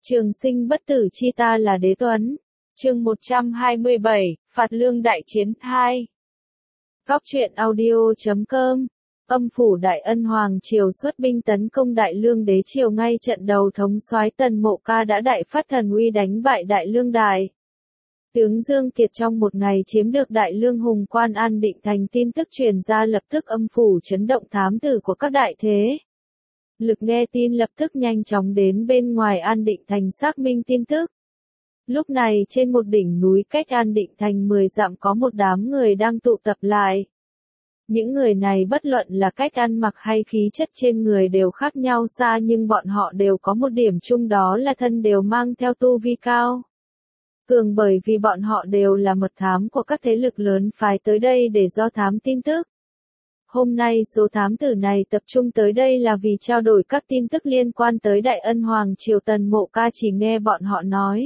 Trường sinh bất tử chi ta là đế tuấn. Chương 127, Phạt Lương Đại Chiến 2. Góc truyện audio.com. Âm phủ Đại Ân Hoàng triều xuất binh tấn công Đại Lương đế triều, ngay trận đầu thống soái Tần Mộ Ca đã đại phát thần uy đánh bại Đại Lương Đài. Tướng Dương Kiệt trong một ngày chiếm được Đại Lương Hùng Quan An Định Thành, tin tức truyền ra lập tức âm phủ chấn động thám tử của các đại thế lực nghe tin lập tức nhanh chóng đến bên ngoài An Định Thành xác minh tin tức. Lúc này trên một đỉnh núi cách An Định Thành 10 dặm có một đám người đang tụ tập lại. Những người này bất luận là cách ăn mặc hay khí chất trên người đều khác nhau xa, nhưng bọn họ đều có một điểm chung, đó là thân đều mang theo tu vi cao cường, bởi vì bọn họ đều là mật thám của các thế lực lớn phái tới đây để do thám tin tức. Hôm nay số thám tử này tập trung tới đây là vì trao đổi các tin tức liên quan tới Đại Ân Hoàng triều. Tần Mộ Ca chỉ nghe bọn họ nói,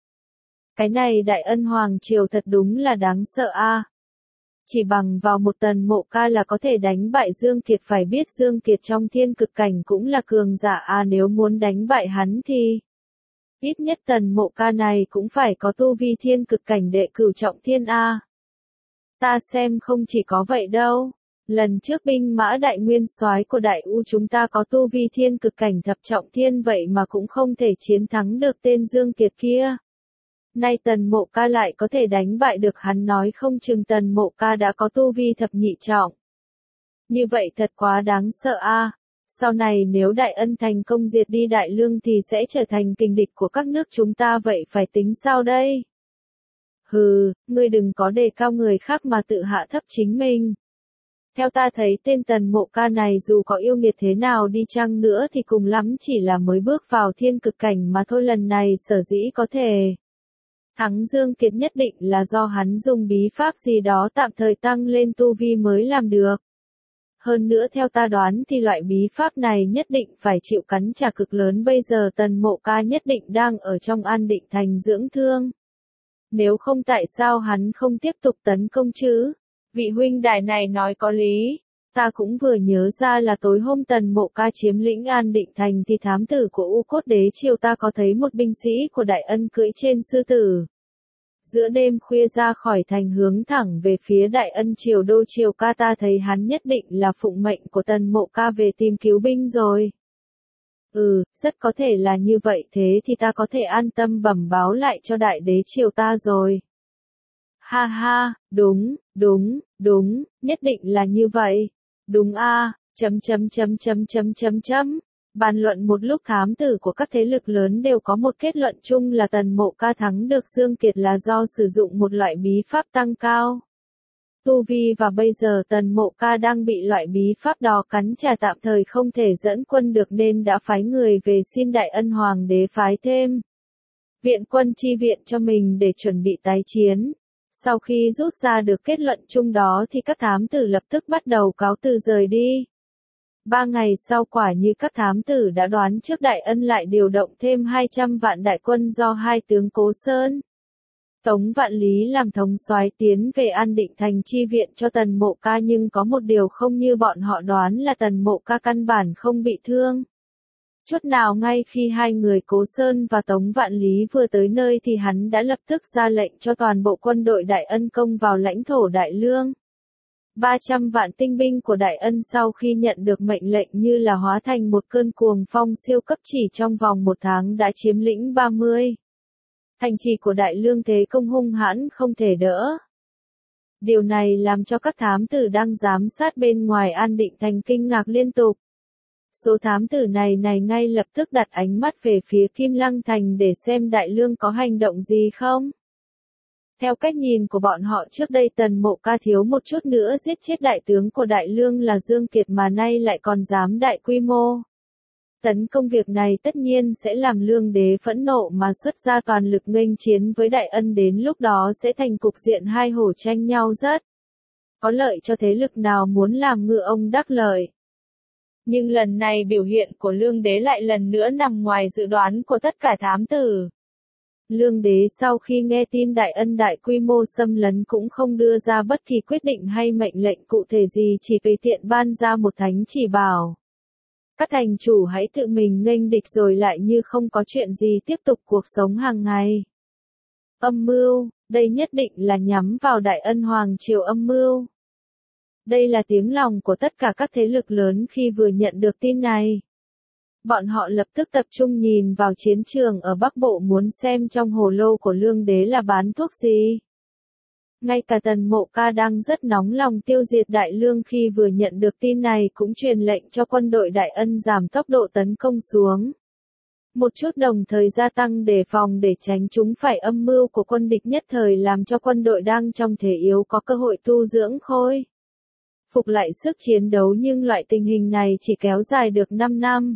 cái này Đại Ân Hoàng triều thật đúng là đáng sợ a. Chỉ bằng vào một Tần Mộ Ca là có thể đánh bại Dương Kiệt, phải biết Dương Kiệt trong thiên cực cảnh cũng là cường giả a, nếu muốn đánh bại hắn thì ít nhất Tần Mộ Ca này cũng phải có tu vi thiên cực cảnh đệ cửu trọng thiên a. Ta xem không chỉ có vậy đâu. Lần trước binh mã Đại Nguyên soái của Đại U chúng ta có tu vi thiên cực cảnh thập trọng thiên, vậy mà cũng không thể chiến thắng được tên Dương Kiệt kia. Nay Tần Mộ Ca lại có thể đánh bại được hắn, nói không chừng Tần Mộ Ca đã có tu vi thập nhị trọng. Như vậy thật quá đáng sợ a. Sau này nếu Đại Ân thành công diệt đi Đại Lương thì sẽ trở thành kình địch của các nước chúng ta, vậy phải tính sao đây? Hừ, ngươi đừng có đề cao người khác mà tự hạ thấp chính mình. Theo ta thấy tên Tần Mộ Ca này dù có yêu nghiệt thế nào đi chăng nữa thì cùng lắm chỉ là mới bước vào thiên cực cảnh mà thôi. Lần này sở dĩ có thể thắng Dương Kiệt nhất định là do hắn dùng bí pháp gì đó tạm thời tăng lên tu vi mới làm được. Hơn nữa theo ta đoán thì loại bí pháp này nhất định phải chịu cắn trả cực lớn. Bây giờ Tần Mộ Ca nhất định đang ở trong An Định Thành dưỡng thương. Nếu không tại sao hắn không tiếp tục tấn công chứ? Vị huynh đài này nói có lý. Ta cũng vừa nhớ ra là tối hôm Tần Mộ Ca chiếm lĩnh An Định Thành thì thám tử của U Cốt Đế triều ta có thấy một binh sĩ của Đại Ân cưỡi trên sư tử. Giữa đêm khuya ra khỏi thành hướng thẳng về phía Đại Ân triều đô triều ca, ta thấy hắn nhất định là phụng mệnh của Tần Mộ Ca về tìm cứu binh rồi. Rất có thể là như vậy, thế thì ta có thể an tâm bẩm báo lại cho Đại Đế triều ta rồi. Ha ha, đúng, nhất định là như vậy. Đúng a. Bàn luận một lúc, thám tử của các thế lực lớn đều có một kết luận chung là Tần Mộ Ca thắng được Dương Kiệt là do sử dụng một loại bí pháp tăng cao tu vi, và bây giờ Tần Mộ Ca đang bị loại bí pháp đó cắn trả, tạm thời không thể dẫn quân được nên đã phái người về xin Đại Ân Hoàng đế phái thêm viện quân chi viện cho mình để chuẩn bị tái chiến. Sau khi rút ra được kết luận chung đó thì các thám tử lập tức bắt đầu cáo từ rời đi. 3 ngày sau, quả như các thám tử đã đoán trước, Đại Ân lại điều động thêm 200 vạn đại quân do hai tướng Cố Sơn, Tống Vạn Lý làm thống soái tiến về An Định Thành chi viện cho Tần Mộ Ca, nhưng có một điều không như bọn họ đoán là Tần Mộ Ca căn bản không bị thương chút nào. Ngay khi hai người Cố Sơn và Tống Vạn Lý vừa tới nơi thì hắn đã lập tức ra lệnh cho toàn bộ quân đội Đại Ân công vào lãnh thổ Đại Lương. 300 vạn tinh binh của Đại Ân sau khi nhận được mệnh lệnh như là hóa thành một cơn cuồng phong siêu cấp, chỉ trong vòng 1 tháng đã chiếm lĩnh 30 thành trì của Đại Lương, thế công hung hãn không thể đỡ. Điều này làm cho các thám tử đang giám sát bên ngoài An Định Thành kinh ngạc liên tục. Số thám tử này ngay lập tức đặt ánh mắt về phía Kim Lăng Thành để xem Đại Lương có hành động gì không. Theo cách nhìn của bọn họ, trước đây Tần Mộ Ca thiếu một chút nữa giết chết đại tướng của Đại Lương là Dương Kiệt, mà nay lại còn dám đại quy mô tấn công. Việc này tất nhiên sẽ làm Lương đế phẫn nộ mà xuất ra toàn lực nghênh chiến với Đại Ân, đến lúc đó sẽ thành cục diện hai hổ tranh nhau, rất có lợi cho thế lực nào muốn làm ngựa ông đắc lợi. Nhưng lần này biểu hiện của Lương đế lại lần nữa nằm ngoài dự đoán của tất cả thám tử. Lương đế sau khi nghe tin Đại Ân đại quy mô xâm lấn cũng không đưa ra bất kỳ quyết định hay mệnh lệnh cụ thể gì, chỉ tùy tiện ban ra một thánh chỉ bảo. Các thành chủ hãy tự mình nghênh địch rồi lại như không có chuyện gì tiếp tục cuộc sống hàng ngày. Âm mưu, đây nhất định là nhắm vào Đại Ân Hoàng Triều âm mưu. Đây là tiếng lòng của tất cả các thế lực lớn khi vừa nhận được tin này. Bọn họ lập tức tập trung nhìn vào chiến trường ở Bắc Bộ muốn xem trong hồ lô của Lương Đế là bán thuốc gì. Ngay cả Tần Mộ Ca đang rất nóng lòng tiêu diệt Đại Lương khi vừa nhận được tin này cũng truyền lệnh cho quân đội Đại Ân giảm tốc độ tấn công xuống. Một chút đồng thời gia tăng đề phòng để tránh chúng phải âm mưu của quân địch nhất thời làm cho quân đội đang trong thế yếu có cơ hội tu dưỡng khôi phục lại sức chiến đấu, nhưng loại tình hình này chỉ kéo dài được 5 năm.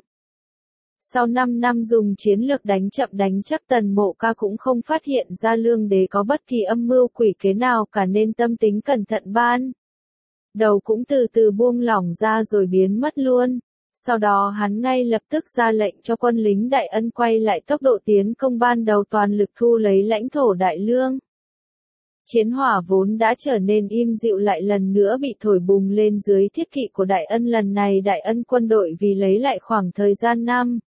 Sau 5 năm dùng chiến lược đánh chậm đánh chắc, Tần Mộ Ca cũng không phát hiện ra Lương Đế có bất kỳ âm mưu quỷ kế nào cả nên tâm tính cẩn thận ban đầu cũng từ từ buông lỏng ra rồi biến mất luôn. Sau đó hắn ngay lập tức ra lệnh cho quân lính Đại Ân quay lại tốc độ tiến công ban đầu, toàn lực thu lấy lãnh thổ Đại Lương. Chiến hỏa vốn đã trở nên im dịu lại lần nữa bị thổi bùng lên dưới thiết kỵ của Đại Ân. Lần này Đại Ân quân đội vì lấy lại khoảng thời gian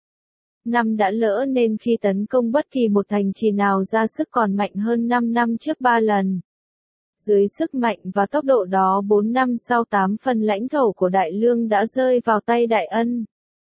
năm đã lỡ nên khi tấn công bất kỳ một thành trì nào ra sức còn mạnh hơn 5 năm trước 3 lần. Dưới sức mạnh và tốc độ đó 4 năm sau 8 phần lãnh thổ của Đại Lương đã rơi vào tay Đại Ân.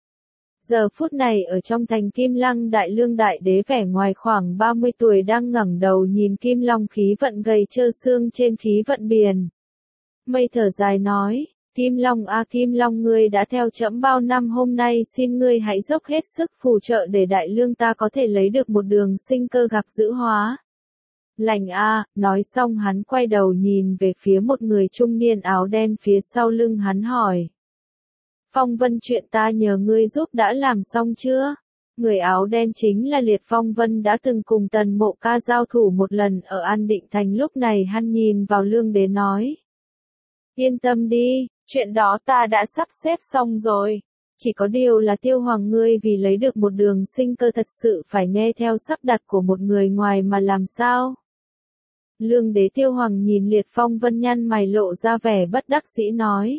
Giờ phút này ở trong thành Kim Lăng, Đại Lương Đại Đế vẻ ngoài khoảng 30 tuổi đang ngẩng đầu nhìn Kim Long khí vận gầy trơ xương trên khí vận biển. Mây thở dài nói, Kim Long a Kim Long, ngươi đã theo trẫm bao năm, hôm nay xin ngươi hãy dốc hết sức phù trợ để Đại Lương ta có thể lấy được một đường sinh cơ gặp dữ hóa lành a. Nói xong hắn quay đầu nhìn về phía một người trung niên áo đen phía sau lưng hắn hỏi. Phong Vân, chuyện ta nhờ ngươi giúp đã làm xong chưa? Người áo đen chính là Liệt Phong Vân đã từng cùng Tần Mộ Ca giao thủ một lần ở An Định Thành. Lúc này hắn nhìn vào Lương Đế nói. Yên tâm đi, chuyện đó ta đã sắp xếp xong rồi. Chỉ có điều là Tiêu Hoàng ngươi vì lấy được một đường sinh cơ thật sự phải nghe theo sắp đặt của một người ngoài mà làm sao? Lương Đế Tiêu Hoàng nhìn Liệt Phong Vân nhăn mày lộ ra vẻ bất đắc dĩ nói.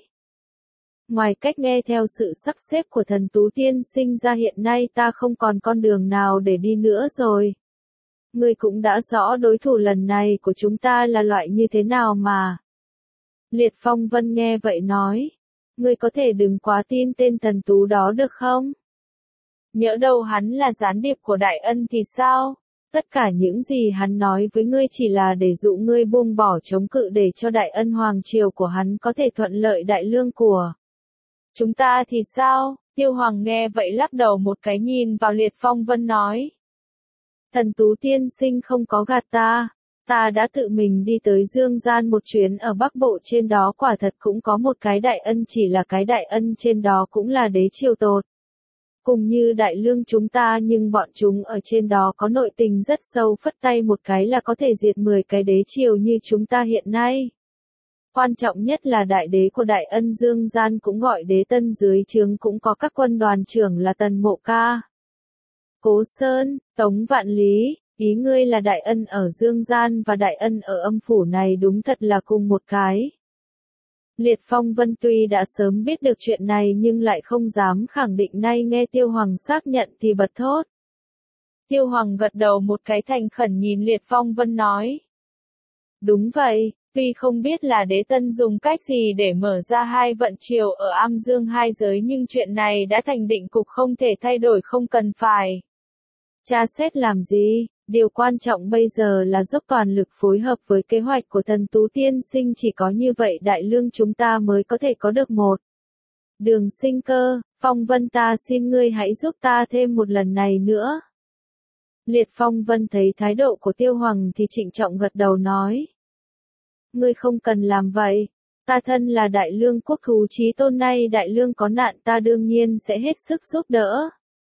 Ngoài cách nghe theo sự sắp xếp của Thần Tú tiên sinh ra, hiện nay ta không còn con đường nào để đi nữa rồi. Ngươi cũng đã rõ đối thủ lần này của chúng ta là loại như thế nào mà. Liệt Phong Vân nghe vậy nói. Ngươi có thể đừng quá tin tên Thần Tú đó được không? Nhỡ đâu hắn là gián điệp của Đại Ân thì sao? Tất cả những gì hắn nói với ngươi chỉ là để dụ ngươi buông bỏ chống cự để cho Đại Ân Hoàng Triều của hắn có thể thuận lợi Đại Lương của chúng ta thì sao? Tiêu Hoàng nghe vậy lắc đầu một cái, nhìn vào Liệt Phong Vân nói. Thần Tú tiên sinh không có gạt ta. Ta đã tự mình đi tới Dương Gian một chuyến ở Bắc Bộ, trên đó quả thật cũng có một cái Đại Ân, chỉ là cái Đại Ân trên đó cũng là đế triều tột cùng như Đại Lương chúng ta, nhưng bọn chúng ở trên đó có nội tình rất sâu, phất tay một cái là có thể diệt 10 cái đế triều như chúng ta hiện nay. Quan trọng nhất là đại đế của Đại Ân Dương Gian cũng gọi Đế Tân, dưới trướng cũng có các quân đoàn trưởng là Tần Mộ Ca, Cố Sơn, Tống Vạn Lý. Ý ngươi là Đại Ân ở Dương Gian và Đại Ân ở âm phủ này đúng thật là cùng một cái. Liệt Phong Vân tuy đã sớm biết được chuyện này nhưng lại không dám khẳng định, nay nghe Tiêu Hoàng xác nhận thì bật thốt. Tiêu Hoàng gật đầu một cái thành khẩn nhìn Liệt Phong Vân nói. Đúng vậy, tuy không biết là Đế Tân dùng cách gì để mở ra hai vận triều ở Am Dương hai giới, nhưng chuyện này đã thành định cục không thể thay đổi, không cần phải tra xét làm gì. Điều quan trọng bây giờ là dốc toàn lực phối hợp với kế hoạch của Thần Tú tiên sinh, chỉ có như vậy Đại Lương chúng ta mới có thể có được một đường sinh cơ. Phong Vân, ta xin ngươi hãy giúp ta thêm một lần này nữa. Liệt Phong Vân thấy thái độ của Tiêu Hoàng thì trịnh trọng gật đầu nói. Ngươi không cần làm vậy. Ta thân là Đại Lương quốc thú chí tôn, nay Đại Lương có nạn ta đương nhiên sẽ hết sức giúp đỡ.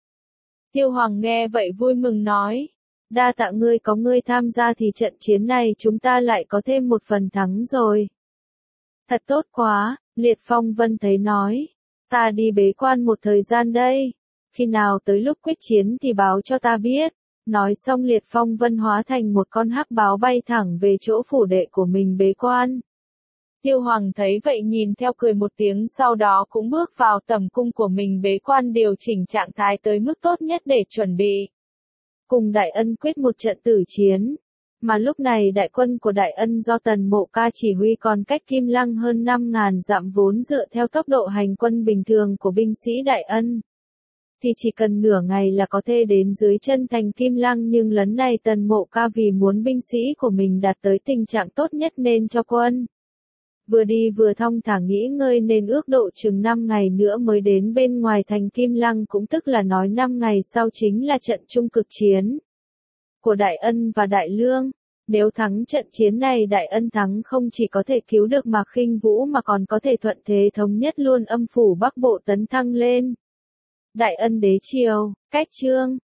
Tiêu Hoàng nghe vậy vui mừng nói. Đa tạ ngươi, có ngươi tham gia thì trận chiến này chúng ta lại có thêm một phần thắng rồi. Thật tốt quá, Liệt Phong Vân thấy nói. Ta đi bế quan một thời gian đây. Khi nào tới lúc quyết chiến thì báo cho ta biết. Nói xong Liệt Phong Vân hóa thành một con hắc báo bay thẳng về chỗ phủ đệ của mình bế quan. Tiêu Hoàng thấy vậy nhìn theo cười một tiếng, sau đó cũng bước vào tầm cung của mình bế quan điều chỉnh trạng thái tới mức tốt nhất để chuẩn bị cùng Đại Ân quyết một trận tử chiến. Mà lúc này đại quân của Đại Ân do Tần Mộ Ca chỉ huy còn cách Kim Lăng hơn 5.000 dặm, vốn dựa theo tốc độ hành quân bình thường của binh sĩ Đại Ân thì chỉ cần nửa ngày là có thể đến dưới chân thành Kim Lăng, nhưng lần này Tần Mộ Ca vì muốn binh sĩ của mình đạt tới tình trạng tốt nhất nên cho quân vừa đi vừa thong thả nghỉ ngơi, nên ước độ chừng 5 ngày nữa mới đến bên ngoài thành Kim Lăng, cũng tức là nói 5 ngày sau chính là trận chung cực chiến của Đại Ân và Đại Lương. Nếu thắng trận chiến này, Đại Ân thắng không chỉ có thể cứu được Mạc Khinh Vũ mà còn có thể thuận thế thống nhất luôn Âm phủ Bắc Bộ, tấn thăng lên Đại Ân đế triều. Cách chương